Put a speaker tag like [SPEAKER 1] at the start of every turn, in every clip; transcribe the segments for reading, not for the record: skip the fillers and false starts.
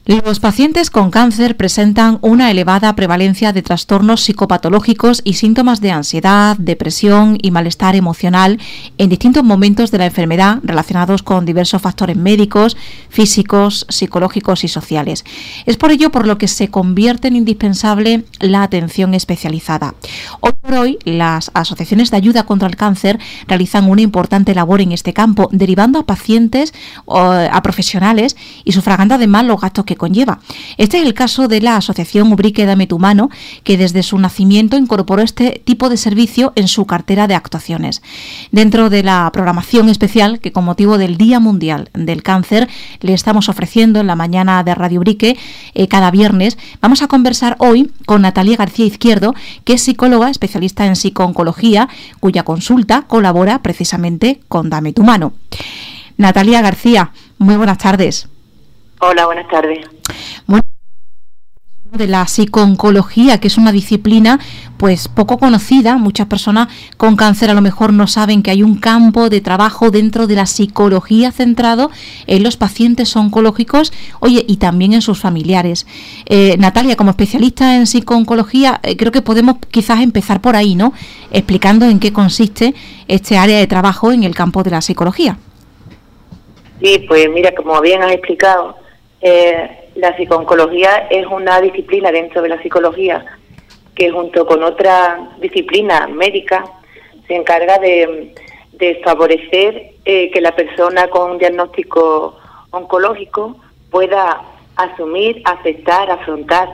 [SPEAKER 1] Los pacientes con cáncer presentan una elevada prevalencia de trastornos psicopatológicos y síntomas de ansiedad, depresión y malestar emocional en distintos momentos de la enfermedad relacionados con diversos factores médicos, físicos, psicológicos y sociales. Es por ello por lo que se convierte en indispensable la atención especializada. Hoy por hoy, las asociaciones de ayuda contra el cáncer realizan una importante labor en este campo, derivando a pacientes a profesionales y sufragando además los gastos que conlleva. Este es el caso de la asociación Ubrique Dame tu Mano, que desde su nacimiento incorporó este tipo de servicio en su cartera de actuaciones. Dentro de la programación especial que con motivo del Día Mundial del Cáncer le estamos ofreciendo en la mañana de Radio Ubrique cada viernes, vamos a conversar hoy con Natalia García Izquierdo, que es psicóloga especialista en psico-oncología, cuya consulta colabora precisamente con Dame tu Mano. Natalia García, muy buenas tardes.
[SPEAKER 2] Hola, buenas tardes.
[SPEAKER 1] Bueno, de la psico-oncología, que es una disciplina pues poco conocida. Muchas personas con cáncer a lo mejor no saben que hay un campo de trabajo dentro de la psicología centrado en los pacientes oncológicos, oye, y también en sus familiares. Natalia, como especialista en psico-oncología, creo que podemos quizás empezar por ahí, ¿no? Explicando en qué consiste este área de trabajo en el campo de la psicología.
[SPEAKER 2] Sí, pues mira, como bien has explicado, la psico-oncología es una disciplina dentro de la psicología que junto con otra disciplina médica se encarga de favorecer que la persona con un diagnóstico oncológico pueda asumir, aceptar, afrontar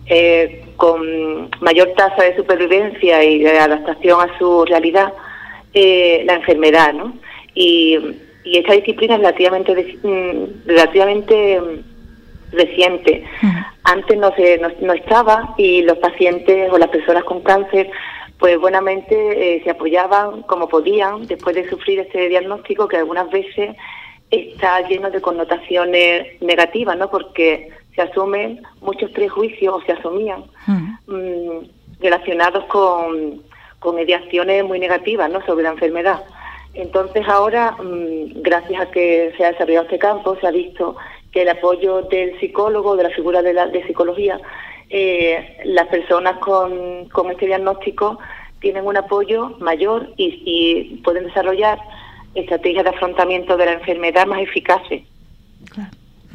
[SPEAKER 2] con mayor tasa de supervivencia y de adaptación a su realidad la enfermedad, ¿no? Y esta disciplina es relativamente reciente. Antes no estaba, y los pacientes o las personas con cáncer pues buenamente se apoyaban como podían después de sufrir este diagnóstico, que algunas veces está lleno de connotaciones negativas, ¿no? Porque se asumen muchos prejuicios, o se asumían relacionados con ideaciones muy negativas, ¿no? Sobre la enfermedad. Entonces ahora, gracias a que se ha desarrollado este campo, se ha visto que el apoyo del psicólogo, de la figura de psicología, las personas con este diagnóstico tienen un apoyo mayor y pueden desarrollar estrategias de afrontamiento de la enfermedad más eficaces.
[SPEAKER 1] Claro.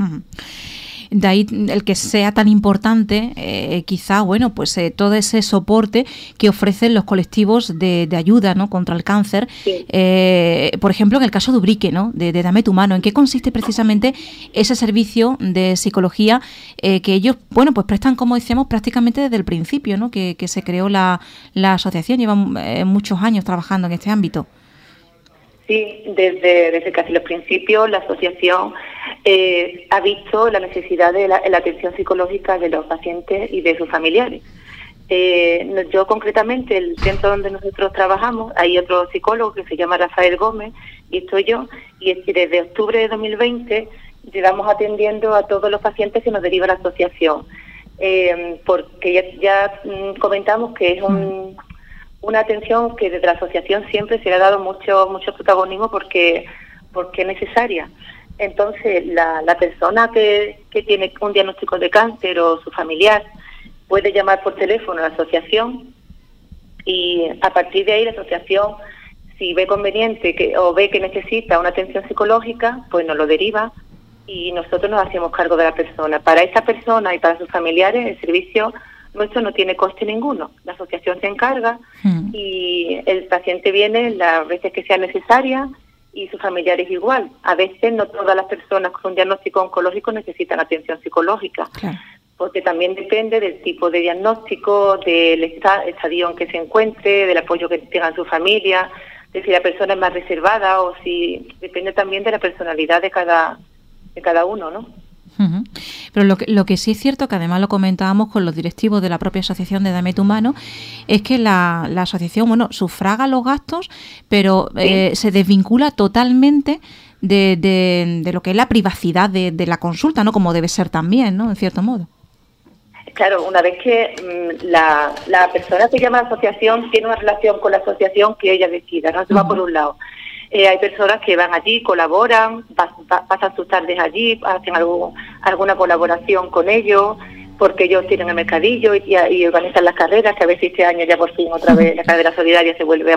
[SPEAKER 1] De ahí el que sea tan importante, quizá, bueno, pues todo ese soporte que ofrecen los colectivos de ayuda, ¿no?, contra el cáncer. Sí. Por ejemplo, en el caso de Ubrique, ¿no?, de Dame tu Mano, ¿en qué consiste precisamente ese servicio de psicología que ellos, bueno, pues prestan, como decíamos, prácticamente desde el principio, ¿no?, que se creó la asociación? Llevan muchos años trabajando en este ámbito.
[SPEAKER 2] Sí, desde casi los principios la asociación ha visto la necesidad de la atención psicológica de los pacientes y de sus familiares. Yo concretamente, el centro donde nosotros trabajamos, hay otro psicólogo que se llama Rafael Gómez, y estoy yo, y es que desde octubre de 2020 llevamos atendiendo a todos los pacientes que nos deriva la asociación, porque ya comentamos que es una atención que desde la asociación siempre se le ha dado mucho protagonismo porque es necesaria. Entonces, la persona que tiene un diagnóstico de cáncer o su familiar puede llamar por teléfono a la asociación, y a partir de ahí la asociación, si ve conveniente o ve que necesita una atención psicológica, pues nos lo deriva y nosotros nos hacemos cargo de la persona. Para esa persona y para sus familiares, el servicio nuestro no tiene coste ninguno. La asociación se encarga y el paciente viene las veces que sea necesaria, y sus familiares igual. A veces no todas las personas con un diagnóstico oncológico necesitan atención psicológica, claro, porque también depende del tipo de diagnóstico, del estadio en que se encuentre, del apoyo que tenga su familia, de si la persona es más reservada o si depende también de la personalidad de cada uno, ¿no?
[SPEAKER 1] Pero lo que sí es cierto, que además lo comentábamos con los directivos de la propia asociación de Dame tu Mano, es que la asociación, bueno, sufraga los gastos, pero se desvincula totalmente de lo que es la privacidad de la consulta, ¿no?, como debe ser también, ¿no?, en cierto modo.
[SPEAKER 2] Claro, una vez que la persona que llama a la asociación tiene una relación con la asociación que ella decida, ¿no? Eso va por un lado. Hay personas que van allí, colaboran, pasan sus tardes allí, hacen alguna colaboración con ellos, porque ellos tienen el mercadillo y organizan las carreras, que a ver si este año ya por fin otra vez la carrera solidaria se vuelve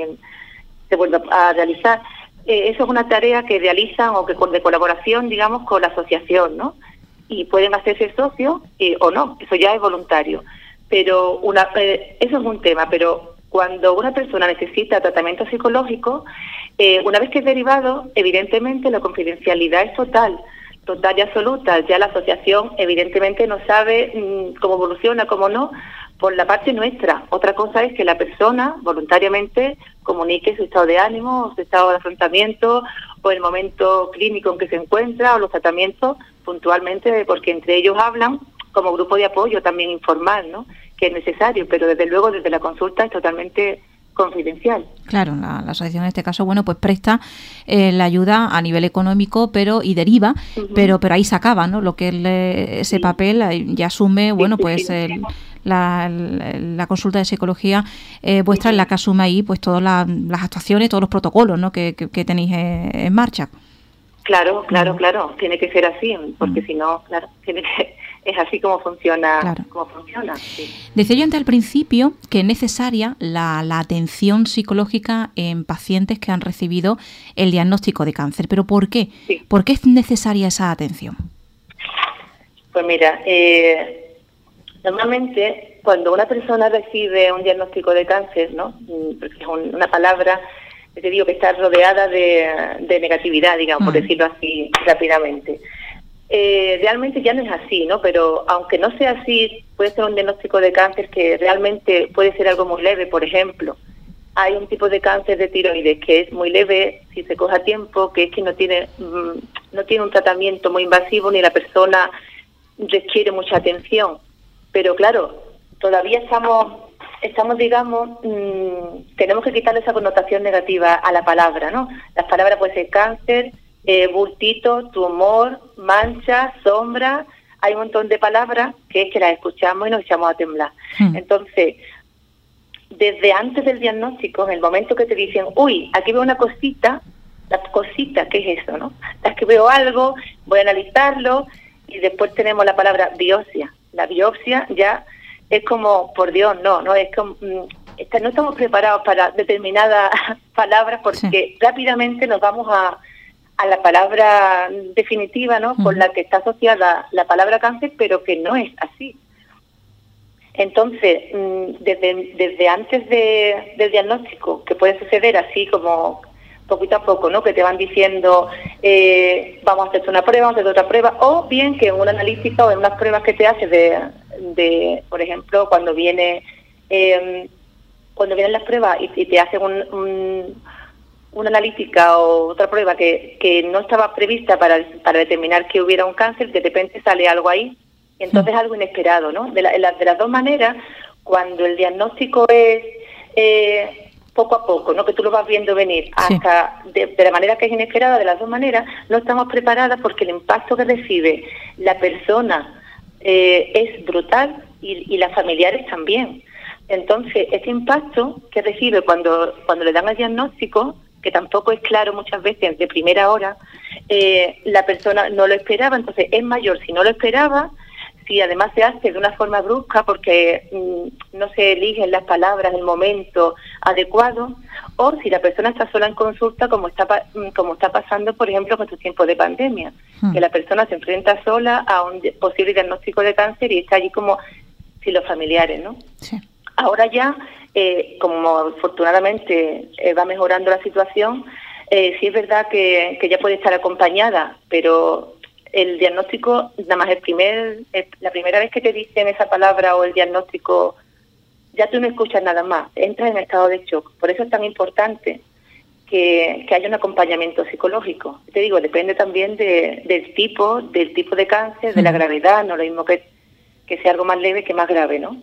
[SPEAKER 2] a realizar. Eso es una tarea que realizan o que de colaboración, digamos, con la asociación, ¿no? Y pueden hacerse socios o no, eso ya es voluntario. Pero eso es un tema, pero cuando una persona necesita tratamiento psicológico, una vez que es derivado, evidentemente la confidencialidad es total y absoluta. Ya la asociación evidentemente no sabe cómo evoluciona, cómo no, por la parte nuestra. Otra cosa es que la persona voluntariamente comunique su estado de ánimo, o su estado de afrontamiento, o el momento clínico en que se encuentra, o los tratamientos puntualmente, porque entre ellos hablan como grupo de apoyo también informal, ¿no?, que es necesario, pero desde luego desde la consulta es totalmente confidencial.
[SPEAKER 1] Claro, la asociación en este caso, bueno, pues presta la ayuda a nivel económico, y deriva, pero ahí se acaba, ¿no? Lo que es ese papel ya asume, bueno, pues la consulta de psicología vuestra, en la que asume ahí pues todas las actuaciones, todos los protocolos, ¿no?, que tenéis en marcha.
[SPEAKER 2] Claro, tiene que ser así, porque si no, claro, es así como funciona. Claro. Como funciona, sí.
[SPEAKER 1] Decía yo antes al principio que es necesaria la atención psicológica en pacientes que han recibido el diagnóstico de cáncer, pero ¿por qué?
[SPEAKER 2] Sí.
[SPEAKER 1] ¿Por qué es necesaria esa atención?
[SPEAKER 2] Pues mira, normalmente cuando una persona recibe un diagnóstico de cáncer, ¿no?, porque es una palabra, te digo, que está rodeada de negatividad, digamos, por decirlo así rápidamente. Realmente ya no es así, ¿no? Pero aunque no sea así, puede ser un diagnóstico de cáncer que realmente puede ser algo muy leve. Por ejemplo, hay un tipo de cáncer de tiroides que es muy leve si se coge a tiempo, que es que no tiene un tratamiento muy invasivo ni la persona requiere mucha atención. Pero claro, todavía estamos digamos, tenemos que quitarle esa connotación negativa a la palabra, ¿no? Las palabras pueden ser cáncer, bultito, tumor, mancha, sombra. Hay un montón de palabras que es que las escuchamos y nos echamos a temblar. Entonces, desde antes del diagnóstico, en el momento que te dicen, uy, aquí veo una cosita, la cosita, ¿qué es eso, no? Es que veo algo, voy a analizarlo, y después tenemos la palabra biopsia. La biopsia ya es como, por Dios, no es como, no estamos preparados para determinadas palabras, porque rápidamente nos vamos a la palabra definitiva, ¿no?, con la que está asociada la palabra cáncer, pero que no es así. Entonces, desde antes del diagnóstico, que puede suceder así como poquito a poco, ¿no?, que te van diciendo, vamos a hacerte una prueba, vamos a hacer otra prueba, o bien que en una analítica o en unas pruebas que te haces de por ejemplo, cuando vienen las pruebas y te hacen una analítica o otra prueba que no estaba prevista para determinar que hubiera un cáncer, de repente sale algo ahí, y entonces algo inesperado, ¿no? De las dos maneras, cuando el diagnóstico es poco a poco, ¿no?, que tú lo vas viendo venir, hasta de la manera que es inesperada, de las dos maneras, no estamos preparadas, porque el impacto que recibe la persona es brutal y las familiares también. Entonces, ese impacto que recibe cuando le dan el diagnóstico, que tampoco es claro muchas veces de primera hora, la persona no lo esperaba, entonces es mayor si no lo esperaba, si además se hace de una forma brusca porque no se eligen las palabras en el momento adecuado, o si la persona está sola en consulta, como está pasando, por ejemplo, con estos tiempos de pandemia, que la persona se enfrenta sola a un posible diagnóstico de cáncer y está allí como sin los familiares, ¿no? Sí. Ahora ya, como afortunadamente va mejorando la situación, sí es verdad que ya puede estar acompañada, pero el diagnóstico, nada más la primera vez que te dicen esa palabra o el diagnóstico, ya tú no escuchas nada más, entras en estado de shock. Por eso es tan importante que haya un acompañamiento psicológico. Te digo, depende también del tipo de cáncer, de la gravedad, no lo mismo que sea algo más leve que más grave, ¿no?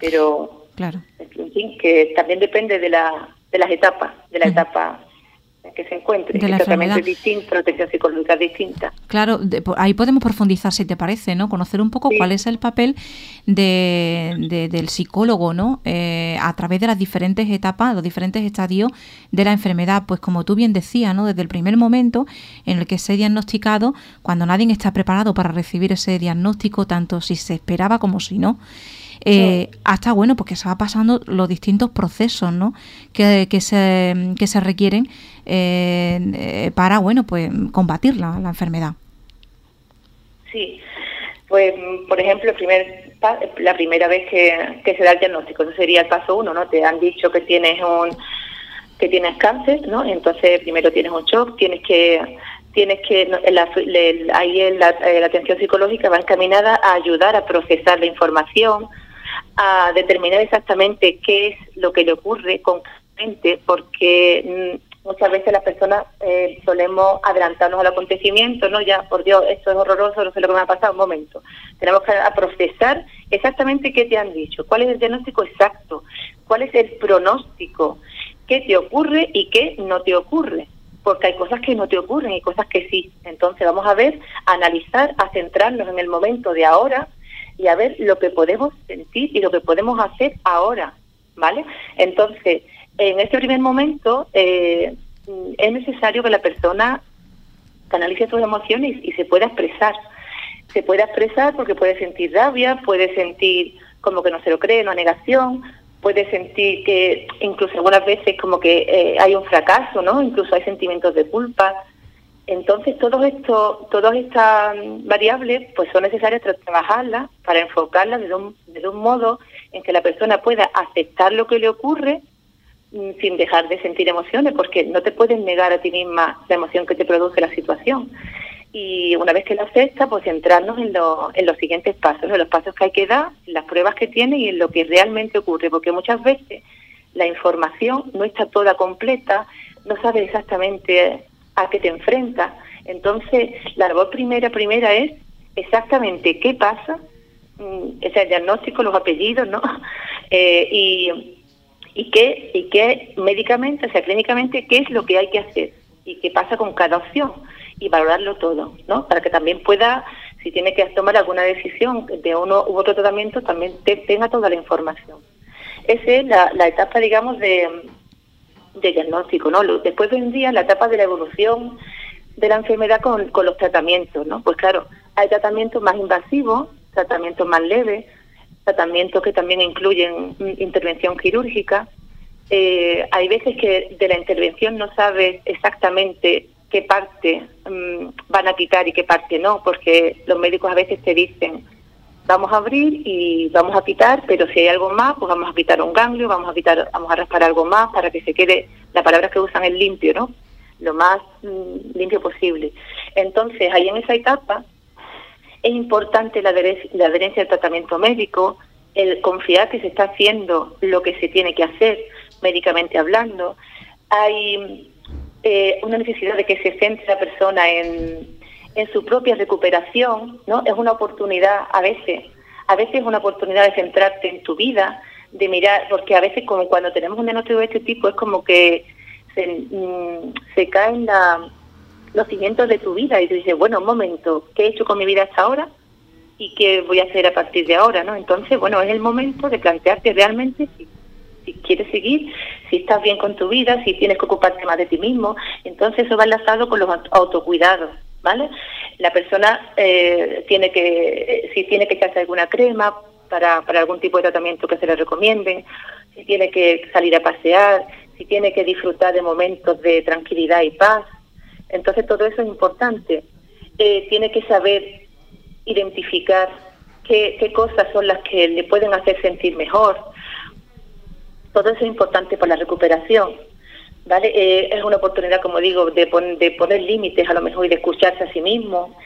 [SPEAKER 2] Pero, claro, en fin, que también depende de las etapas, etapa. que se encuentre.
[SPEAKER 1] De la
[SPEAKER 2] el tratamiento
[SPEAKER 1] enfermedad
[SPEAKER 2] es distinto, la atención psicológica es distinta.
[SPEAKER 1] Claro, ahí podemos profundizar, si te parece, ¿no? Conocer un poco cuál es el papel del psicólogo, ¿no? A través de las diferentes etapas, los diferentes estadios de la enfermedad. Pues como tú bien decías, ¿no? Desde el primer momento en el que se ha diagnosticado, cuando nadie está preparado para recibir ese diagnóstico, tanto si se esperaba como si no. Hasta, bueno, pues que se va pasando los distintos procesos, ¿no? que se requieren para, bueno, pues combatir la enfermedad.
[SPEAKER 2] Sí, pues por ejemplo, la primera vez que se da el diagnóstico, eso sería el paso 1, ¿no? Te han dicho que tienes cáncer, ¿no? Entonces primero tienes un shock, ahí la atención psicológica va encaminada a ayudar a procesar la información, a determinar exactamente qué es lo que le ocurre concretamente, porque muchas veces las personas solemos adelantarnos al acontecimiento, ¿no? Ya, por Dios, esto es horroroso, no sé lo que me ha pasado, un momento. Tenemos que procesar exactamente qué te han dicho, cuál es el diagnóstico exacto, cuál es el pronóstico, qué te ocurre y qué no te ocurre, porque hay cosas que no te ocurren y cosas que sí. Entonces vamos a ver, a analizar, a centrarnos en el momento de ahora y a ver lo que podemos sentir y lo que podemos hacer ahora, ¿vale? Entonces, en este primer momento es necesario que la persona canalice sus emociones y se pueda expresar. Se puede expresar porque puede sentir rabia, puede sentir como que no se lo cree, una negación, puede sentir que incluso algunas veces como que hay un fracaso, ¿no? Incluso hay sentimientos de culpa. Entonces todas estas variables pues son necesarias trabajarlas para enfocarlas de un modo en que la persona pueda aceptar lo que le ocurre sin dejar de sentir emociones, porque no te puedes negar a ti misma la emoción que te produce la situación. Y una vez que lo acepta, pues centrarnos en los siguientes pasos, en los pasos que hay que dar, en las pruebas que tiene y en lo que realmente ocurre, porque muchas veces la información no está toda completa, no sabes exactamente a qué te enfrentas. Entonces, la labor primera es exactamente qué pasa, ese el diagnóstico, los apellidos, ¿no? Y qué médicamente, o sea, clínicamente, qué es lo que hay que hacer y qué pasa con cada opción y valorarlo todo, ¿no? Para que también pueda, si tiene que tomar alguna decisión de uno u otro tratamiento, también tenga toda la información. Esa es la etapa, digamos, de diagnóstico, ¿no? Después vendría la etapa de la evolución de la enfermedad con los tratamientos, ¿no? Pues claro, hay tratamientos más invasivos, tratamientos más leves, tratamientos que también incluyen intervención quirúrgica. Hay veces que de la intervención no sabes exactamente qué parte van a quitar y qué parte no, porque los médicos a veces te dicen, vamos a abrir y vamos a quitar, pero si hay algo más, pues vamos a quitar un ganglio, vamos a raspar algo más para que se quede, la palabra que usan es limpio, ¿no? Lo más limpio posible. Entonces, ahí en esa etapa es importante la adherencia al tratamiento médico, el confiar que se está haciendo lo que se tiene que hacer, médicamente hablando. Hay una necesidad de que se centre la persona en su propia recuperación, ¿no? Es una oportunidad, a veces es una oportunidad de centrarte en tu vida, de mirar, porque a veces como cuando tenemos un diagnóstico de este tipo es como que se caen los cimientos de tu vida y tú dices, bueno, un momento, ¿qué he hecho con mi vida hasta ahora? ¿Y qué voy a hacer a partir de ahora, no? Entonces, bueno, es el momento de plantearte realmente si quieres seguir, si estás bien con tu vida, si tienes que ocuparte más de ti mismo. Entonces eso va enlazado con los autocuidados, ¿vale? La persona tiene que echarse alguna crema para algún tipo de tratamiento que se le recomiende, si tiene que salir a pasear, si tiene que disfrutar de momentos de tranquilidad y paz. Entonces todo eso es importante. Tiene que saber identificar qué cosas son las que le pueden hacer sentir mejor. Todo eso es importante para la recuperación, ¿vale? Es una oportunidad, como digo, de poner límites a lo mejor y de escucharse a sí mismo.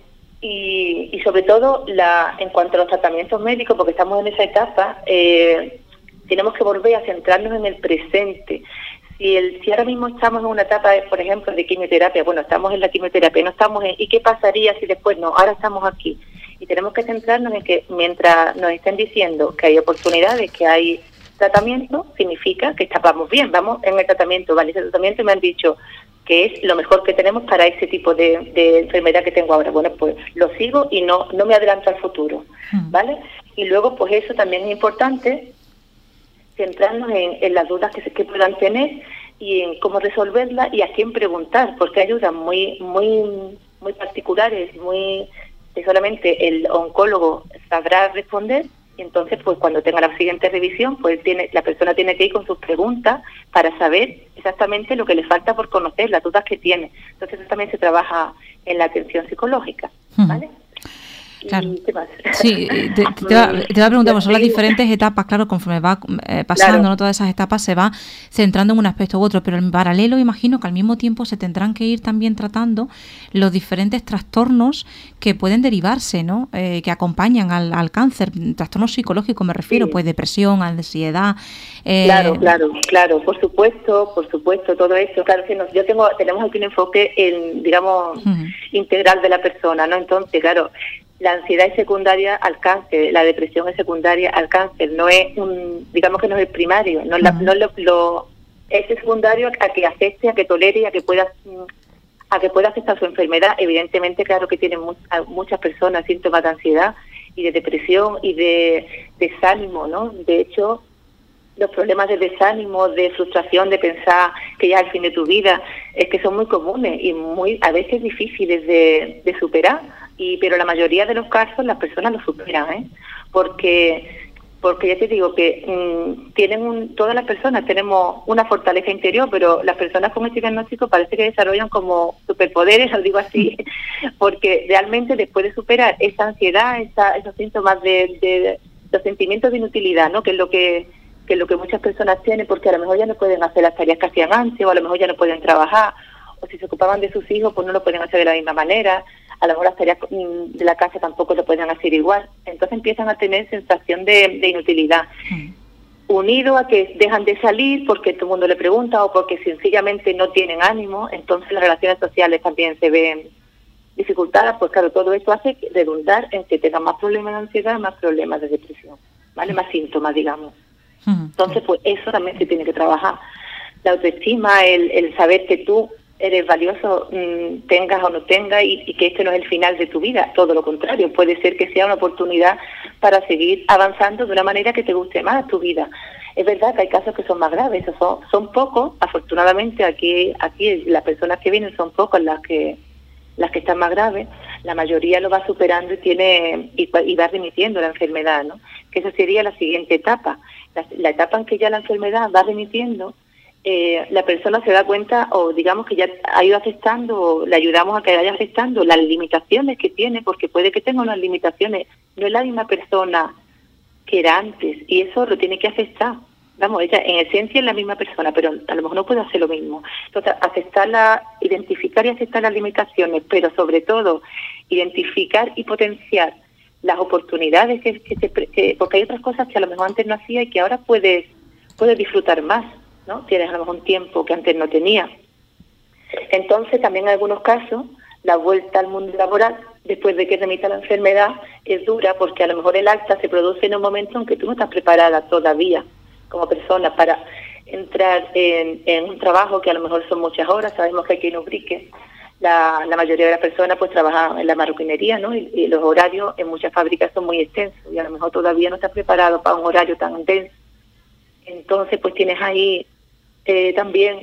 [SPEAKER 2] Y sobre todo, en cuanto a los tratamientos médicos, porque estamos en esa etapa, tenemos que volver a centrarnos en el presente. Si ahora mismo estamos en una etapa, por ejemplo, de quimioterapia, bueno, estamos en la quimioterapia, no estamos ¿y qué pasaría si después no? Ahora estamos aquí. Y tenemos que centrarnos en que mientras nos estén diciendo que hay oportunidades, que hay tratamiento, significa que vamos bien, vamos en el tratamiento, ¿vale? Ese tratamiento me han dicho que es lo mejor que tenemos para ese tipo de enfermedad que tengo ahora. Bueno, pues lo sigo y no me adelanto al futuro, ¿vale? Y luego, pues eso también es importante, centrarnos en las dudas que puedan tener y en cómo resolverlas y a quién preguntar, porque hay ayudas muy particulares, que solamente el oncólogo sabrá responder. Y entonces, pues cuando tenga la siguiente revisión, pues la persona tiene que ir con sus preguntas para saber exactamente lo que le falta por conocer, las dudas que tiene. Entonces, eso también se trabaja en la atención psicológica, ¿vale?
[SPEAKER 1] Claro.
[SPEAKER 2] ¿Y qué más?
[SPEAKER 1] Sí, te va a preguntar, pues son las diferentes etapas, claro, conforme va pasando,
[SPEAKER 2] Claro.
[SPEAKER 1] ¿no? Todas esas etapas se va centrando en un aspecto u otro, pero en paralelo imagino que al mismo tiempo se tendrán que ir también tratando los diferentes trastornos que pueden derivarse, ¿no? Que acompañan al cáncer, trastornos psicológicos me refiero,
[SPEAKER 2] Sí.
[SPEAKER 1] pues depresión, ansiedad.
[SPEAKER 2] Claro, por supuesto, todo eso. Claro que tenemos aquí un enfoque, digamos, integral de la persona, ¿no? Entonces, claro, la ansiedad es secundaria al cáncer, la depresión es secundaria al cáncer, no es digamos que no es el primario, es secundario a que afecte, a que tolere y a que pueda afectar su enfermedad. Evidentemente, claro que tienen muchas personas síntomas de ansiedad y de depresión y de desánimo, ¿no? De hecho, los problemas de desánimo, de frustración, de pensar que ya es el fin de tu vida, es que son muy comunes y a veces difíciles de superar. Pero la mayoría de los casos las personas lo superan, ¿eh? Porque ya te digo que todas las personas tenemos una fortaleza interior, pero las personas con este diagnóstico parece que desarrollan como superpoderes, lo digo así, porque realmente después de superar esa ansiedad, esos síntomas de los sentimientos de inutilidad, ¿no? Que es lo que muchas personas tienen, porque a lo mejor ya no pueden hacer las tareas que hacían antes, o a lo mejor ya no pueden trabajar, o si se ocupaban de sus hijos, pues no lo pueden hacer de la misma manera. A lo mejor las tareas de la casa tampoco lo pueden hacer igual. Entonces empiezan a tener sensación de inutilidad. Unido a que dejan de salir porque todo el mundo le pregunta o porque sencillamente no tienen ánimo, entonces las relaciones sociales también se ven dificultadas. Pues claro, todo esto hace redundar en que tengan más problemas de ansiedad, más problemas de depresión, ¿vale? Más síntomas, digamos. Entonces, pues eso también se tiene que trabajar. La autoestima, el saber que tú eres valioso, tengas o no tengas, y que este no es el final de tu vida, todo lo contrario, puede ser que sea una oportunidad para seguir avanzando de una manera que te guste más tu vida. Es verdad que hay casos que son más graves, son pocos, afortunadamente aquí las personas que vienen son pocas las que están más graves, la mayoría lo va superando y va remitiendo la enfermedad, ¿no? Que esa sería la siguiente etapa, la etapa en que ya la enfermedad va remitiendo. La persona se da cuenta, o digamos que ya ha ido aceptando, o le ayudamos a que vaya aceptando las limitaciones que tiene, porque puede que tenga unas limitaciones, no es la misma persona que era antes, y eso lo tiene que aceptar. Vamos, ella en esencia es la misma persona, pero a lo mejor no puede hacer lo mismo. Entonces, identificar y aceptar las limitaciones, pero sobre todo identificar y potenciar las oportunidades porque hay otras cosas que a lo mejor antes no hacía y que ahora puedes disfrutar más, ¿no? Tienes a lo mejor un tiempo que antes no tenía. Entonces, también en algunos casos, la vuelta al mundo laboral, después de que remita la enfermedad, es dura, porque a lo mejor el alta se produce en un momento en que tú no estás preparada todavía como persona para entrar en un trabajo que a lo mejor son muchas horas. Sabemos que aquí en Ubrique la mayoría de las personas pues trabajan en la marroquinería, ¿no? Y los horarios en muchas fábricas son muy extensos y a lo mejor todavía no estás preparado para un horario tan intenso. Entonces pues tienes ahí también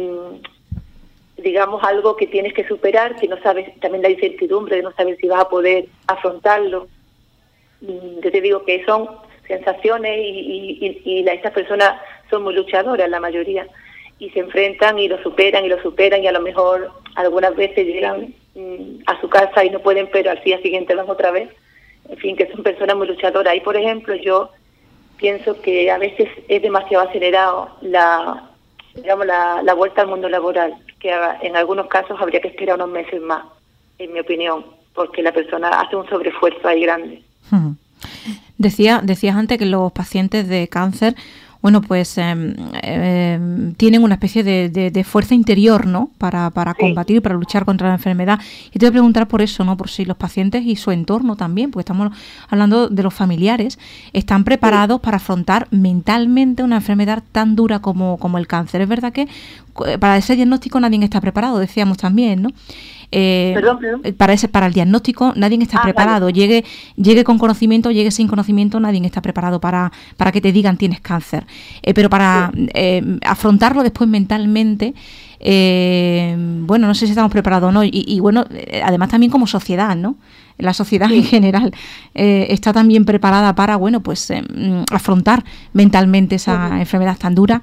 [SPEAKER 2] digamos algo que tienes que superar, que no sabes, también la incertidumbre de no saber si vas a poder afrontarlo. Yo te digo que son sensaciones y estas personas son muy luchadoras, la mayoría, y se enfrentan y lo superan y a lo mejor algunas veces llegan a su casa y no pueden, pero al día siguiente van otra vez. En fin, que son personas muy luchadoras. Y por ejemplo, yo pienso que a veces es demasiado acelerado la vuelta al mundo laboral, que en algunos casos habría que esperar unos meses más, en mi opinión, porque la persona hace un sobreesfuerzo ahí grande.
[SPEAKER 1] Decías antes que los pacientes de cáncer bueno, pues tienen una especie de fuerza interior, ¿no? Para combatir, para luchar contra la enfermedad. Y te voy a preguntar por eso, ¿no? Por si los pacientes y su entorno también, porque estamos hablando de los familiares, están preparados para afrontar mentalmente una enfermedad tan dura como el cáncer. Es verdad que para ese diagnóstico nadie está preparado, decíamos también, ¿no?
[SPEAKER 2] Perdón.
[SPEAKER 1] Para el diagnóstico nadie está preparado. Vale. Llegue con conocimiento, llegue sin conocimiento, nadie está preparado para que te digan tienes cáncer. Pero para afrontarlo después mentalmente, bueno, no sé si estamos preparados o no. Y bueno, además también como sociedad, ¿no? La sociedad en general está también preparada para, bueno, pues afrontar mentalmente esa enfermedad tan dura.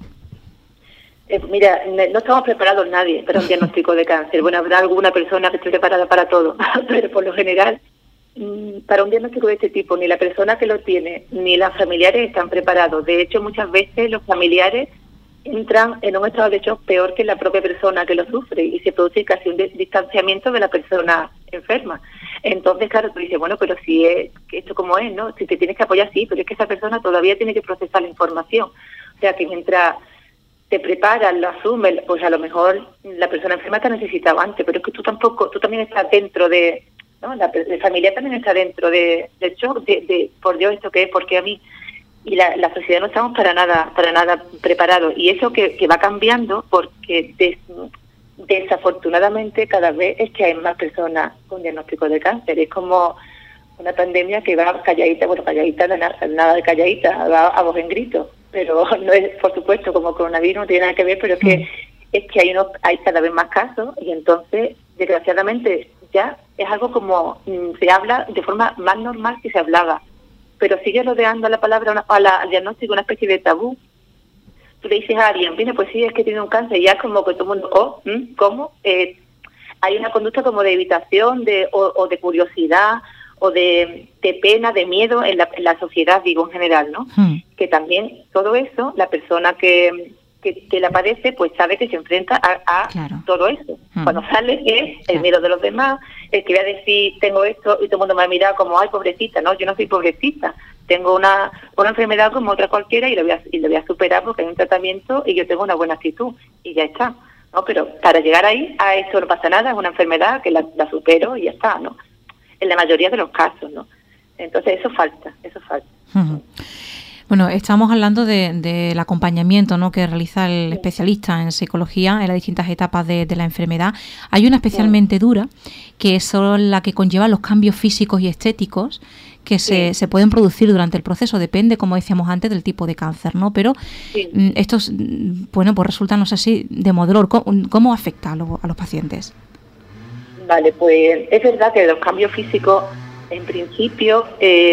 [SPEAKER 2] Mira, no estamos preparados nadie para un diagnóstico de cáncer. Bueno, habrá alguna persona que esté preparada para todo, pero por lo general, para un diagnóstico de este tipo, ni la persona que lo tiene, ni los familiares están preparados. De hecho, muchas veces los familiares entran en un estado de shock peor que la propia persona que lo sufre y se produce casi un distanciamiento de la persona enferma. Entonces, claro, tú dices, bueno, pero si es que esto como es, ¿no? Si te tienes que apoyar, sí, pero es que esa persona todavía tiene que procesar la información. O sea, que mientras te preparas, lo asumes, pues a lo mejor la persona enferma te ha necesitado antes, pero es que tú también estás dentro de, ¿no? La familia también está dentro del shock, de por Dios, ¿esto qué es? ¿Por qué a mí? Y la sociedad no estamos para nada preparados. Y eso que va cambiando porque desafortunadamente cada vez es que hay más personas con diagnóstico de cáncer. Es como una pandemia que va calladita, nada de calladita, va a voz en grito. Pero no es, por supuesto, como coronavirus, no tiene nada que ver, pero es que hay cada vez más casos y entonces, desgraciadamente, ya es algo como se habla de forma más normal que se hablaba, pero sigue rodeando a la palabra, al diagnóstico, una especie de tabú. Tú le dices a alguien, viene, pues sí, es que tiene un cáncer, y ya es como que todo el mundo, ¿cómo? Hay una conducta como de evitación o de curiosidad, o de pena, de miedo en la sociedad, digo, en general, ¿no? Que también todo eso, la persona que la padece, pues sabe que se enfrenta a todo eso. Cuando sale es el miedo de los demás, el que voy a decir, tengo esto, y todo el mundo me va a mirar como, ay, pobrecita, no, yo no soy pobrecita, tengo una enfermedad como otra cualquiera y lo voy a superar porque hay un tratamiento y yo tengo una buena actitud, y ya está, ¿no? Pero para llegar ahí, a eso no pasa nada, es una enfermedad que la supero y ya está, ¿no? En la mayoría de los casos, ¿no? Entonces eso falta.
[SPEAKER 1] Bueno, estamos hablando del acompañamiento, ¿no?, que realiza el especialista en psicología en las distintas etapas de la enfermedad. Hay una especialmente dura, que es la que conlleva los cambios físicos y estéticos que se pueden producir durante el proceso. Depende, como decíamos antes, del tipo de cáncer, ¿no? Pero estos, bueno, pues resultan, no sé si, demoledor. ¿Cómo afecta a los pacientes?
[SPEAKER 2] Vale, pues es verdad que los cambios físicos, en principio,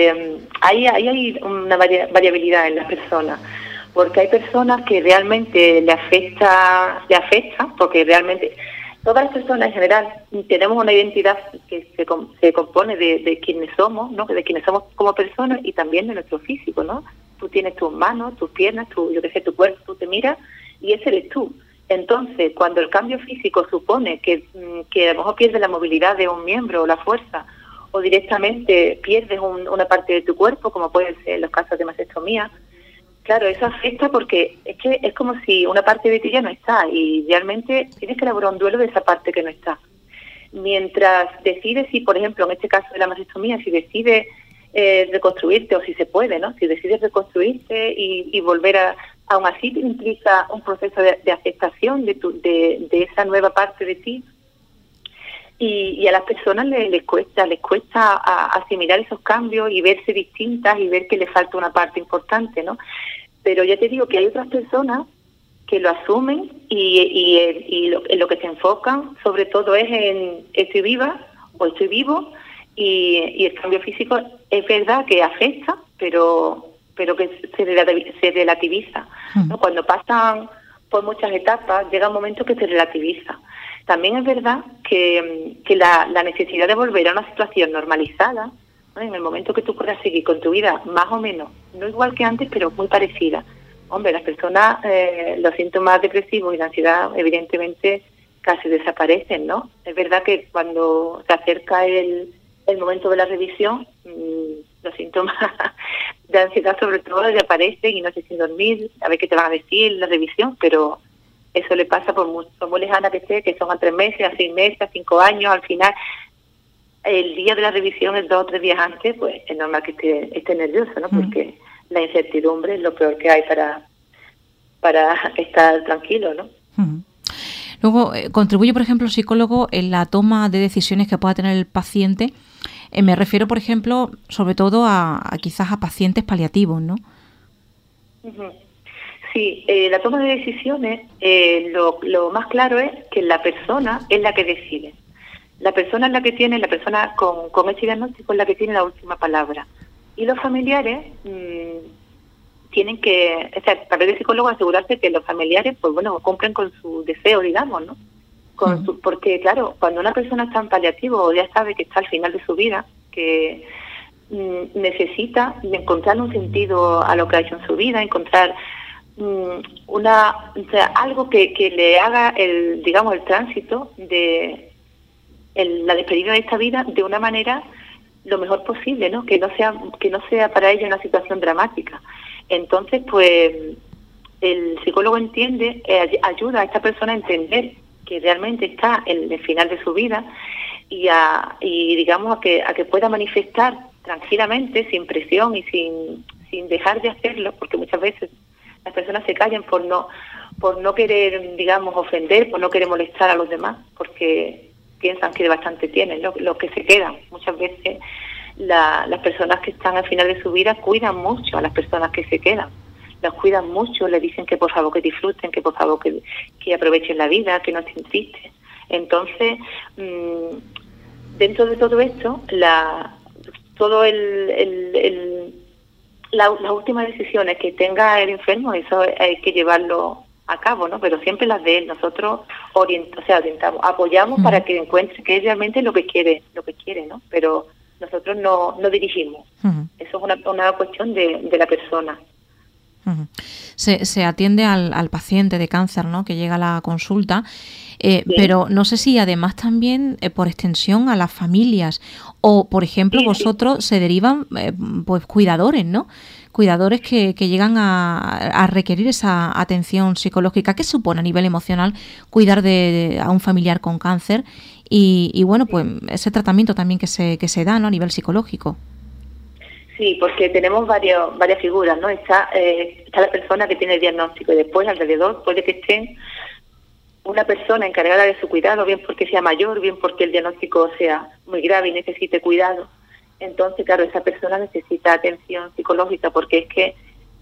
[SPEAKER 2] hay una variabilidad en las personas, porque hay personas que realmente le afecta, porque realmente todas las personas en general tenemos una identidad que se compone de quienes somos, ¿no? De quienes somos como personas y también de nuestro físico, ¿no? Tú tienes tus manos, tus piernas, tu cuerpo, tú te miras y ese eres tú. Entonces, cuando el cambio físico supone que a lo mejor pierdes la movilidad de un miembro o la fuerza, o directamente pierdes una parte de tu cuerpo, como pueden ser los casos de mastectomía, claro, eso afecta porque es como si una parte de ti ya no está y realmente tienes que elaborar un duelo de esa parte que no está. Mientras decides, si por ejemplo en este caso de la mastectomía, si decides reconstruirte, o si se puede, ¿no? Si decides reconstruirte y volver aún así implica un proceso de aceptación de esa nueva parte de ti, y a las personas les cuesta asimilar esos cambios y verse distintas y ver que les falta una parte importante, ¿no? Pero ya te digo que hay otras personas que lo asumen y en lo que se enfocan sobre todo es en estoy viva o estoy vivo, y el cambio físico es verdad que afecta, pero que se relativiza, ¿no? Cuando pasan por muchas etapas llega un momento que se relativiza. También es verdad que la necesidad de volver a una situación normalizada, ¿no? En el momento que tú puedas seguir con tu vida más o menos, no igual que antes, pero muy parecida. Hombre, las personas, los síntomas depresivos y la ansiedad evidentemente casi desaparecen, ¿no? Es verdad que cuando se acerca el momento de la revisión, los síntomas de ansiedad sobre todo y aparecen y no sé si dormir, a ver qué te van a decir, la revisión, pero eso le pasa por muy lejana que esté, que son a 3 meses, a 6 meses, a 5 años, al final, el día de la revisión, el 2 o 3 días antes, pues es normal que esté nervioso, ¿no? Porque la incertidumbre es lo peor que hay para estar tranquilo, ¿no?
[SPEAKER 1] Luego, contribuye, por ejemplo, el psicólogo en la toma de decisiones que pueda tener el paciente. Me refiero, por ejemplo, sobre todo quizás a pacientes paliativos, ¿no?
[SPEAKER 2] Sí, la toma de decisiones, lo más claro es que la persona es la que decide. La persona es la que tiene, la persona con este diagnóstico es la que tiene la última palabra. Y los familiares tienen que, o sea, para el psicólogo asegurarse que los familiares, pues bueno, cumplen con su deseo, digamos, ¿no? Porque, claro, cuando una persona está en paliativo o ya sabe que está al final de su vida, que necesita encontrar un sentido a lo que ha hecho en su vida, encontrar algo que le haga el tránsito de la despedida de esta vida de una manera lo mejor posible, ¿no? Que no sea para ella una situación dramática. Entonces, pues, el psicólogo entiende, ayuda a esta persona a entender que realmente está en el final de su vida y digamos, a que pueda manifestar tranquilamente, sin presión y sin dejar de hacerlo, porque muchas veces las personas se callan por no querer, digamos, ofender, por no querer molestar a los demás, porque piensan que bastante tienen, los que se quedan. Muchas veces las personas que están al final de su vida cuidan mucho a las personas que se quedan. Las cuidan mucho, le dicen que por favor que disfruten, que por favor que aprovechen la vida, que no estén tristes. Entonces, dentro de todo esto, las últimas decisiones que tenga el enfermo, eso hay que llevarlo a cabo, ¿no? Pero siempre las de él. Nosotros orientamos, apoyamos para que encuentre que es realmente lo que quiere, ¿no? Pero nosotros no dirigimos. Eso es una cuestión de la persona.
[SPEAKER 1] Se atiende al paciente de cáncer, ¿no?, que llega a la consulta,
[SPEAKER 2] Sí.
[SPEAKER 1] Pero no sé si además también por extensión a las familias o, por ejemplo,
[SPEAKER 2] Sí,
[SPEAKER 1] vosotros se derivan pues cuidadores, ¿no? Cuidadores que llegan a requerir esa atención psicológica. ¿Qué supone a nivel emocional cuidar a un familiar con cáncer y bueno, pues ese tratamiento también que se da, ¿no?, a nivel psicológico?
[SPEAKER 2] Sí, porque tenemos varias figuras, ¿no? Está la persona que tiene el diagnóstico y después alrededor puede que esté una persona encargada de su cuidado, bien porque sea mayor, bien porque el diagnóstico sea muy grave y necesite cuidado. Entonces, claro, esa persona necesita atención psicológica porque es que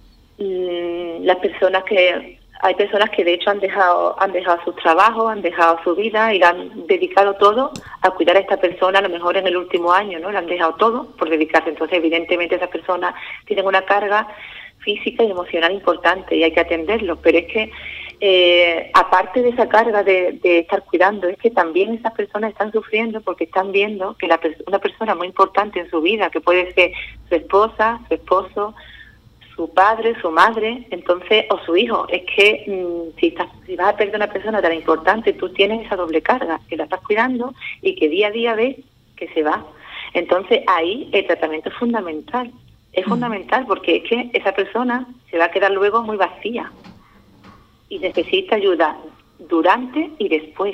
[SPEAKER 2] hay personas que de hecho han dejado sus trabajos, han dejado su vida y le han dedicado todo a cuidar a esta persona, a lo mejor en el último año, ¿no? Le han dejado todo por dedicarse. Entonces, evidentemente, esas personas tienen una carga física y emocional importante y hay que atenderlo. Pero es que, aparte de esa carga de estar cuidando, es que también esas personas están sufriendo porque están viendo que una persona muy importante en su vida, que puede ser su esposa, su esposo, su padre, su madre, entonces, o su hijo, es que si vas a perder una persona tan importante, tú tienes esa doble carga, que la estás cuidando y que día a día ves que se va. Entonces, ahí el tratamiento es fundamental. Es fundamental porque es que esa persona se va a quedar luego muy vacía y necesita ayuda durante y después.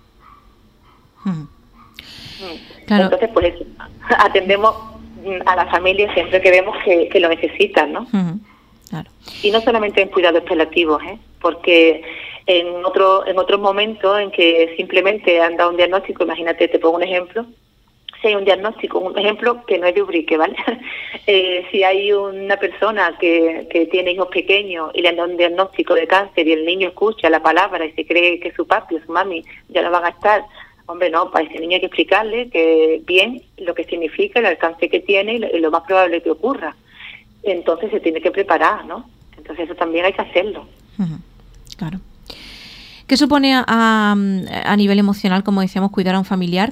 [SPEAKER 1] Claro.
[SPEAKER 2] Entonces, pues atendemos a la familia siempre que vemos que lo necesitan, ¿no?
[SPEAKER 1] Claro.
[SPEAKER 2] Y no solamente en cuidados paliativos, porque en otros momentos en que simplemente han dado un diagnóstico, imagínate, te pongo un ejemplo, si hay un diagnóstico, un ejemplo que no es de Ubrique, ¿vale? Si hay una persona que tiene hijos pequeños y le han dado un diagnóstico de cáncer y el niño escucha la palabra y se cree que su papi o su mami ya la van a estar, hombre, no, para ese niño hay que explicarle que bien lo que significa, el alcance que tiene y lo más probable que ocurra. Entonces se tiene que preparar, ¿no? Entonces eso también hay que hacerlo.
[SPEAKER 1] Claro. ¿Qué supone a nivel emocional, como decíamos, cuidar a un familiar?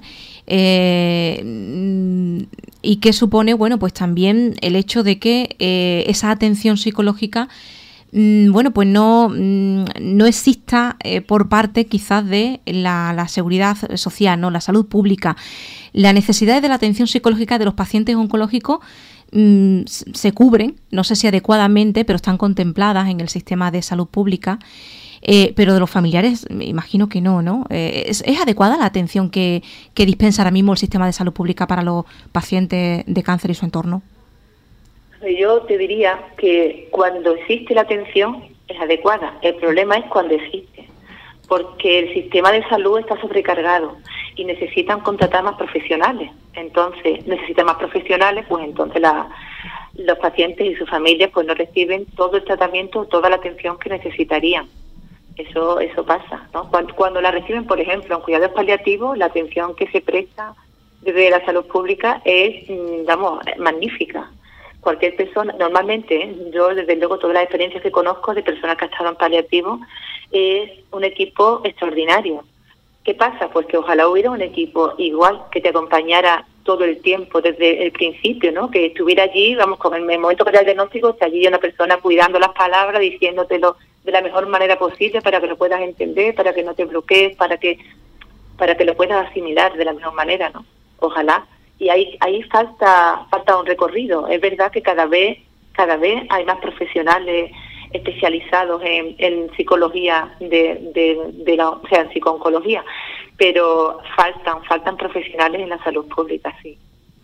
[SPEAKER 1] Y qué supone, bueno, pues también el hecho de que esa atención psicológica, bueno, pues no exista por parte quizás de la seguridad social, ¿no?, la salud pública. La necesidad de la atención psicológica de los pacientes oncológicos se cubren, no sé si adecuadamente, pero están contempladas en el sistema de salud pública. Pero de los familiares, me imagino que no, ¿no? ¿Es adecuada la atención que dispensa ahora mismo el sistema de salud pública para los pacientes de cáncer y su entorno?
[SPEAKER 2] Yo te diría que cuando existe la atención es adecuada. El problema es cuando existe, porque el sistema de salud está sobrecargado y necesitan contratar más profesionales. Entonces, necesitan más profesionales, pues entonces los pacientes y sus familias pues no reciben todo el tratamiento, toda la atención que necesitarían. Eso pasa, ¿no? Cuando la reciben, por ejemplo, en cuidados paliativos, la atención que se presta desde la salud pública es, magnífica. Cualquier persona, normalmente, yo desde luego todas las experiencias que conozco de personas que han estado en paliativo, es un equipo extraordinario. ¿Qué pasa? Pues que ojalá hubiera un equipo igual que te acompañara todo el tiempo, desde el principio, ¿no? Que estuviera allí, con el momento que te da el diagnóstico, está allí una persona cuidando las palabras, diciéndotelo de la mejor manera posible para que lo puedas entender, para que no te bloquees, para que lo puedas asimilar de la mejor manera, ¿no? Ojalá. Y ahí falta un recorrido. Es verdad que cada vez hay más profesionales especializados en psicología o sea, en psico-oncología, pero faltan profesionales en la salud pública, sí.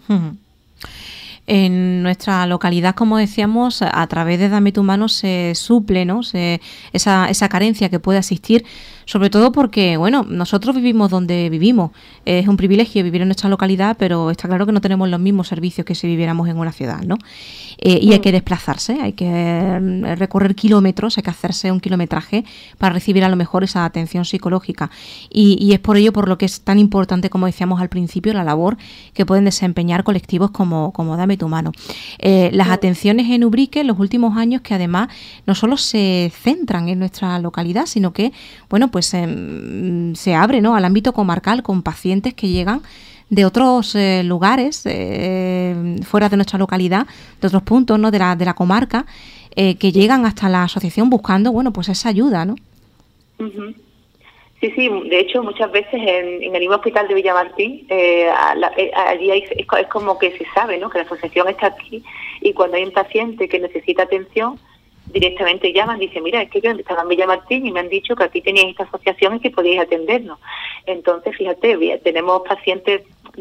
[SPEAKER 1] En nuestra localidad, como decíamos, a través de Dame tu Mano se suple, ¿no? Esa carencia que puede existir, sobre todo porque, bueno, nosotros vivimos donde vivimos. Es un privilegio vivir en nuestra localidad, pero está claro que no tenemos los mismos servicios que si viviéramos en una ciudad, ¿no? Y hay que desplazarse, hay que recorrer kilómetros, hay que hacerse un kilometraje para recibir a lo mejor esa atención psicológica. Y es por ello por lo que es tan importante, como decíamos al principio, la labor que pueden desempeñar colectivos como Dame tu Mano. Las atenciones en Ubrique en los últimos años, que además no solo se centran en nuestra localidad, sino que, bueno, pues se abre, ¿no?, al ámbito comarcal con pacientes que llegan de otros lugares fuera de nuestra localidad, de otros puntos, ¿no?, de la comarca, que llegan hasta la asociación buscando, bueno, pues esa ayuda, ¿no?
[SPEAKER 2] Uh-huh. Sí, de hecho muchas veces en el mismo hospital de Villamartín, allí es como que se sabe, ¿no?, que la asociación está aquí, y cuando hay un paciente que necesita atención, directamente llaman, dicen, mira, es que yo estaba en Villamartín y me han dicho que aquí teníais esta asociación y que podíais atendernos. Entonces, fíjate, tenemos pacientes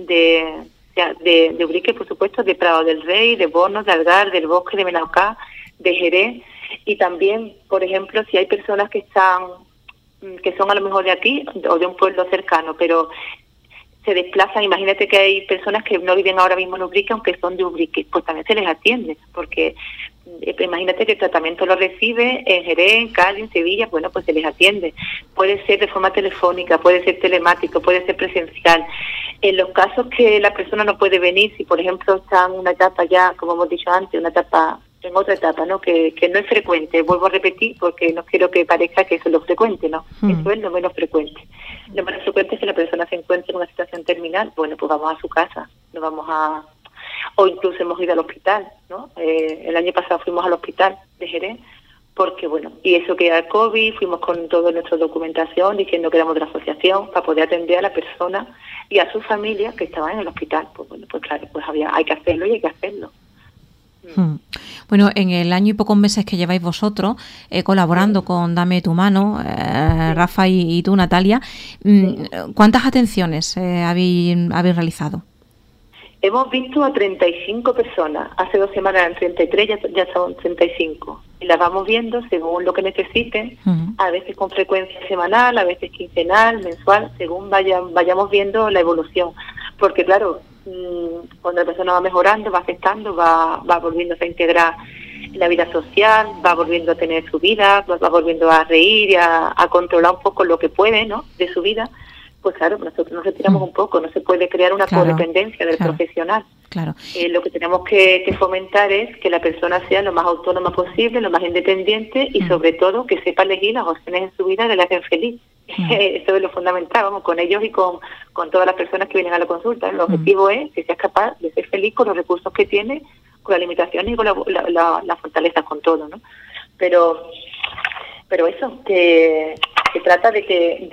[SPEAKER 2] de Ubrique, por supuesto, de Prado del Rey, de Bornos, de Algar, del Bosque, de Benaucá, de Jerez, y también, por ejemplo, si hay personas que son a lo mejor de aquí o de un pueblo cercano, pero se desplazan. Imagínate que hay personas que no viven ahora mismo en Ubrique, aunque son de Ubrique, pues también se les atiende, porque imagínate que el tratamiento lo recibe en Jerez, en Cádiz, en Sevilla, bueno, pues se les atiende. Puede ser de forma telefónica, puede ser telemático, puede ser presencial. En los casos que la persona no puede venir, si por ejemplo está en una etapa ya, como hemos dicho antes, en otra etapa, ¿no?, que no es frecuente, vuelvo a repetir porque no quiero que parezca que eso es lo frecuente, ¿no? Eso es lo menos frecuente. Lo menos frecuente es que la persona se encuentre en una situación terminal, bueno, pues vamos a su casa, o incluso hemos ido al hospital, ¿no? El año pasado fuimos al hospital de Jerez, porque bueno, y eso que era el COVID, fuimos con toda nuestra documentación diciendo que éramos de la asociación para poder atender a la persona y a su familia que estaban en el hospital. Pues bueno, pues claro, pues hay que hacerlo y hay que hacerlo.
[SPEAKER 1] Bueno, en el año y pocos meses que lleváis vosotros colaborando con Dame tu Mano, Rafa y tú, Natalia, ¿cuántas atenciones habéis realizado?
[SPEAKER 2] Hemos visto a 35 personas. Hace 2 semanas eran 33, ya son 35. Y las vamos viendo según lo que necesiten, a veces con frecuencia semanal, a veces quincenal, mensual, según vayamos viendo la evolución. Porque claro, cuando la persona va mejorando, va aceptando, va volviéndose a integrar en la vida social, va volviendo a tener su vida, va volviendo a reír y a controlar un poco lo que puede, ¿no?, de su vida. Pues claro, nosotros nos retiramos un poco, no se puede crear una codependencia del profesional.
[SPEAKER 1] Claro.
[SPEAKER 2] Lo que tenemos que fomentar es que la persona sea lo más autónoma posible, lo más independiente y sobre todo que sepa elegir las opciones en su vida que le hacen feliz. Eso es lo fundamental, vamos, con ellos y con todas las personas que vienen a la consulta. El objetivo es que seas capaz de ser feliz con los recursos que tienes, con las limitaciones y con las fortalezas, con todo, ¿no? Pero eso, que se trata de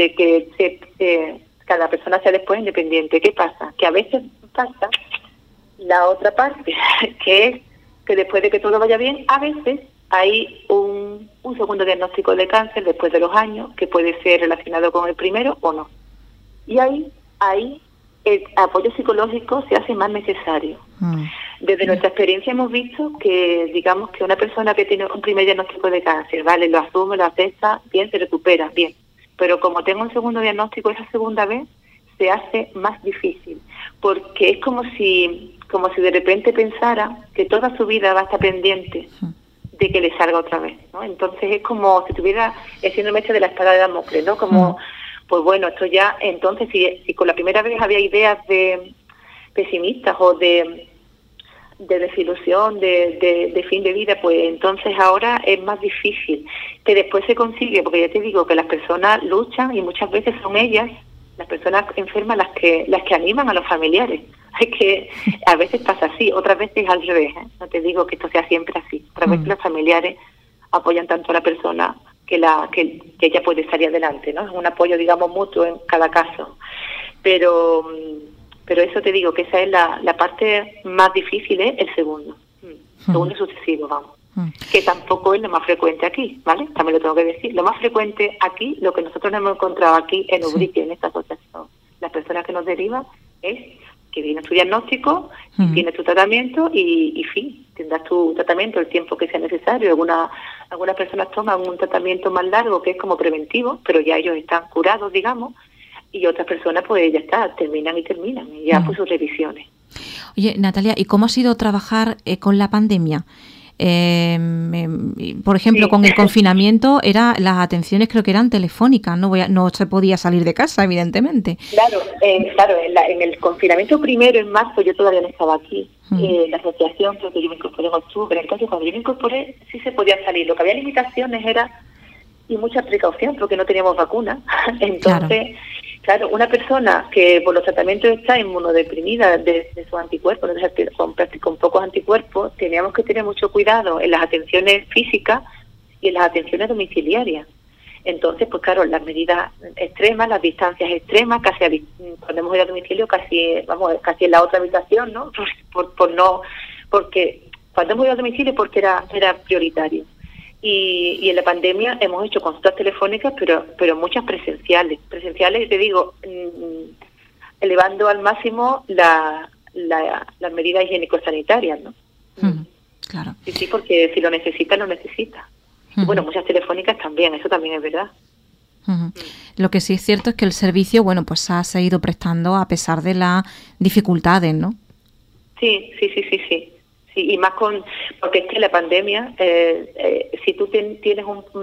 [SPEAKER 2] que cada persona sea después independiente. ¿Qué pasa? Que a veces pasa la otra parte, que es que después de que todo vaya bien, a veces hay un segundo diagnóstico de cáncer después de los años, que puede ser relacionado con el primero o no. Y ahí el apoyo psicológico se hace más necesario. Desde nuestra experiencia hemos visto que, digamos, que una persona que tiene un primer diagnóstico de cáncer, vale, lo asume, lo acepta, bien, se recupera, bien. Pero como tengo un segundo diagnóstico, esa segunda vez se hace más difícil, porque es como si de repente pensara que toda su vida va a estar pendiente de que le salga otra vez, ¿no? Entonces es como si tuviera el síndrome de la espada de Damocles, ¿no? Como, pues bueno, esto ya, entonces si con la primera vez había ideas de pesimistas o de desilusión, de fin de vida, pues entonces ahora es más difícil, que después se consigue, porque ya te digo que las personas luchan y muchas veces son ellas, las personas enfermas, las que animan a los familiares. Es que a veces pasa así, otras veces al revés, ¿eh? No te digo que esto sea siempre así. Otras veces los familiares apoyan tanto a la persona que ella puede salir adelante, ¿no? Es un apoyo, digamos, mutuo en cada caso. Pero eso te digo que esa es la parte más difícil, ¿eh? El segundo sucesivo, vamos. Que tampoco es lo más frecuente aquí, ¿vale? También lo tengo que decir. Lo más frecuente aquí, lo que nosotros hemos encontrado aquí en Ubrique, en esta asociación, las personas que nos derivan, es que viene tu diagnóstico, tienes tu tratamiento y fin, tendrás tu tratamiento el tiempo que sea necesario. Algunas personas toman un tratamiento más largo que es como preventivo, pero ya ellos están curados, digamos, y otras personas pues ya está, terminan y ya pues sus revisiones.
[SPEAKER 1] Oye, Natalia, ¿y cómo ha sido trabajar con la pandemia? Por ejemplo, con el confinamiento las atenciones creo que eran telefónicas, no se podía salir de casa, evidentemente.
[SPEAKER 2] Claro, en el confinamiento primero, en marzo, yo todavía no estaba aquí, la asociación, creo que yo me incorporé en octubre, entonces cuando yo me incorporé sí se podía salir, lo que había limitaciones y mucha precaución porque no teníamos vacuna, entonces... Claro, una persona que por los tratamientos está inmunodeprimida de sus anticuerpos, con pocos anticuerpos, teníamos que tener mucho cuidado en las atenciones físicas y en las atenciones domiciliarias. Entonces, pues claro, las medidas extremas, las distancias extremas, cuando hemos ido a domicilio, casi en la otra habitación, ¿no? Porque cuando hemos ido a domicilio porque era prioritario. Y en la pandemia hemos hecho consultas telefónicas, pero muchas presenciales, te digo, elevando al máximo las medidas higiénico-sanitarias, ¿no?
[SPEAKER 1] Claro.
[SPEAKER 2] Sí, porque si lo necesita, lo necesita. Y bueno, muchas telefónicas también, eso también es verdad.
[SPEAKER 1] Lo que sí es cierto es que el servicio, bueno, pues ha seguido prestando a pesar de las dificultades, ¿no? Sí. Sí, y más porque es que la pandemia, si tú tienes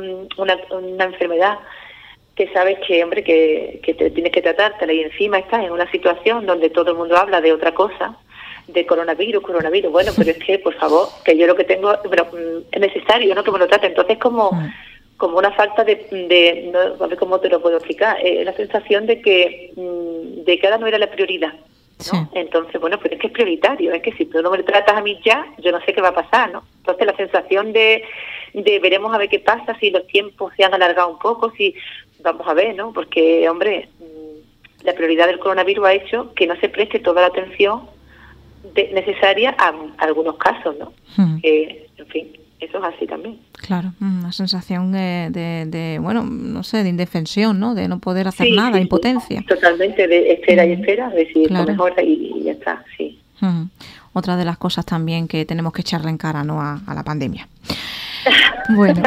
[SPEAKER 1] una enfermedad que sabes que, hombre, que te tienes que tratártela y encima estás en una situación donde todo el mundo habla de otra cosa, de coronavirus, bueno, pero es que, por favor, que yo lo que tengo, pero es necesario, ¿no?, que me lo trate. Entonces, como una falta de no, a ver cómo te lo puedo explicar, la sensación de que ahora no era la prioridad. ¿no? Sí. Entonces, bueno, pero es que es prioritario, es que si tú no me tratas a mí ya, yo no sé qué va a pasar, ¿no? Entonces la sensación de veremos a ver qué pasa, si los tiempos se han alargado un poco, si vamos a ver, ¿no? Porque, hombre, la prioridad del coronavirus ha hecho que no se preste toda la atención necesaria a algunos casos, ¿no? En fin, eso es así también. Claro, una sensación de bueno, no sé, de indefensión, ¿no? De no poder hacer nada, impotencia.
[SPEAKER 2] Totalmente, de espera y espera, de si esto mejora y ya está, sí.
[SPEAKER 1] Otra de las cosas también que tenemos que echarle en cara, ¿no?, a la pandemia. Bueno,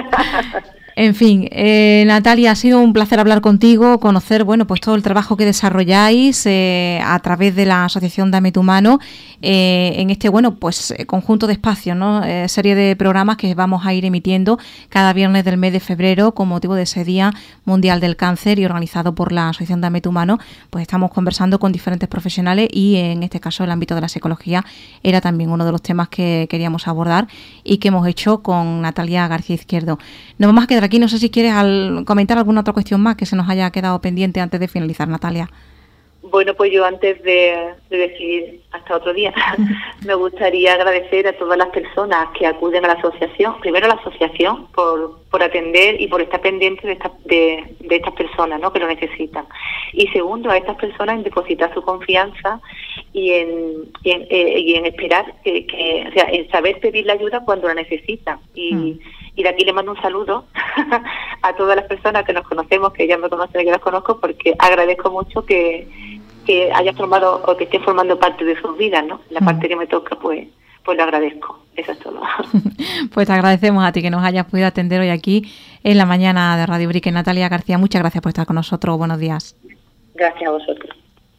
[SPEAKER 1] en fin, Natalia, ha sido un placer hablar contigo, conocer, bueno, pues todo el trabajo que desarrolláis a través de la Asociación Dame tu Mano en este, bueno, pues conjunto de espacios, ¿no? Serie de programas que vamos a ir emitiendo cada viernes del mes de febrero con motivo de ese Día Mundial del Cáncer y organizado por la Asociación Dame tu Mano. Pues estamos conversando con diferentes profesionales y en este caso el ámbito de la psicología era también uno de los temas que queríamos abordar y que hemos hecho con Natalia García Izquierdo. Nos vamos a quedar aquí, no sé si quieres comentar alguna otra cuestión más que se nos haya quedado pendiente antes de finalizar, Natalia.
[SPEAKER 2] Bueno, pues yo antes de decir hasta otro día, me gustaría agradecer a todas las personas que acuden a la asociación. Primero a la asociación por atender y por estar pendiente de estas personas, ¿no?, que lo necesitan. Y segundo, a estas personas en depositar su confianza y en esperar o sea, en saber pedir la ayuda cuando la necesitan. Y de aquí le mando un saludo a todas las personas que nos conocemos, que ya me conocen y que las conozco, porque agradezco mucho que haya formado o que esté formando parte de sus vidas, ¿no? La parte que me toca, pues lo agradezco. Eso es todo.
[SPEAKER 1] Pues te agradecemos a ti que nos hayas podido atender hoy aquí en la mañana de Radio Brique. Natalia García, muchas gracias por estar con nosotros. Buenos días.
[SPEAKER 2] Gracias a vosotros.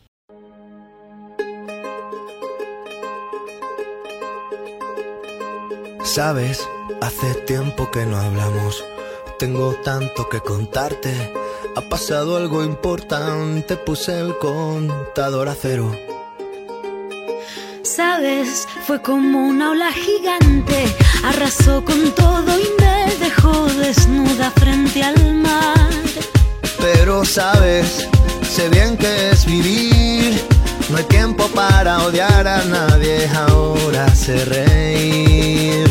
[SPEAKER 3] Sabes, hace tiempo que no hablamos. Tengo tanto que contarte. Ha pasado algo importante. Puse el contador a cero.
[SPEAKER 4] Sabes, fue como una ola gigante. Arrasó con todo y me dejó desnuda frente al mar.
[SPEAKER 3] Pero sabes, sé bien que es vivir. No hay tiempo para odiar a nadie. Ahora sé reír.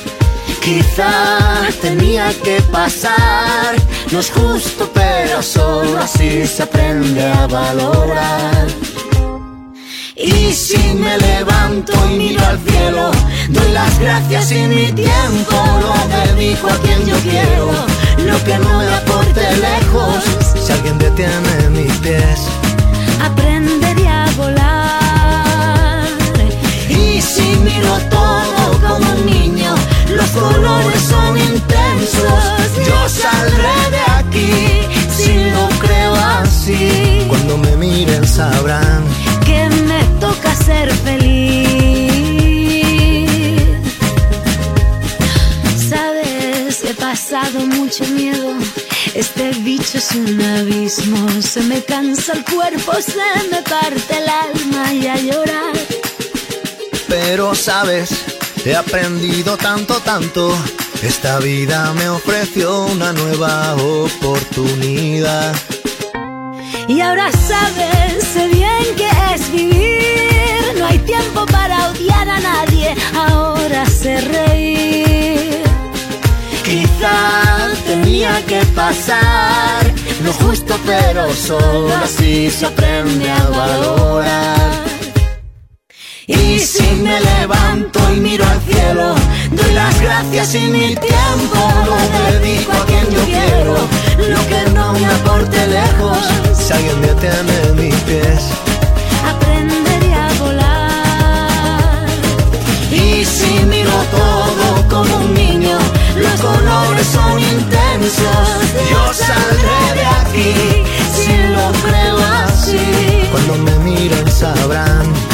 [SPEAKER 3] Quizá tenía que pasar. No es justo, pero solo así se aprende a valorar. Y si me levanto y miro al cielo, doy las gracias y mi tiempo lo dedico a quien yo quiero. Lo que no me aporte lejos, si alguien detiene mis pies,
[SPEAKER 4] aprenderé a volar.
[SPEAKER 3] Y si miro todo como un niño, los colores son intensos. Yo saldré de aquí, si lo creo así. Cuando me miren sabrán
[SPEAKER 4] que me toca ser feliz. Sabes, he pasado mucho miedo. Este bicho es un abismo. Se me cansa el cuerpo, se me parte el alma y a llorar.
[SPEAKER 3] Pero sabes, he aprendido tanto. Esta vida me ofreció una nueva oportunidad.
[SPEAKER 4] Y ahora sabes, sé bien que es vivir. No hay tiempo para odiar a nadie. Ahora sé reír.
[SPEAKER 3] Quizá tenía que pasar. No justo, pero solo así se aprende a valorar. Y si me levanto y miro al cielo, doy las gracias y mi tiempo lo dedico a quien yo quiero. Lo que no me aporte lejos, si alguien detiene mis pies,
[SPEAKER 4] aprenderé a volar.
[SPEAKER 3] Y si miro todo como un niño, los colores son intensos. Yo saldré de aquí, si lo creo así. Cuando me miren sabrán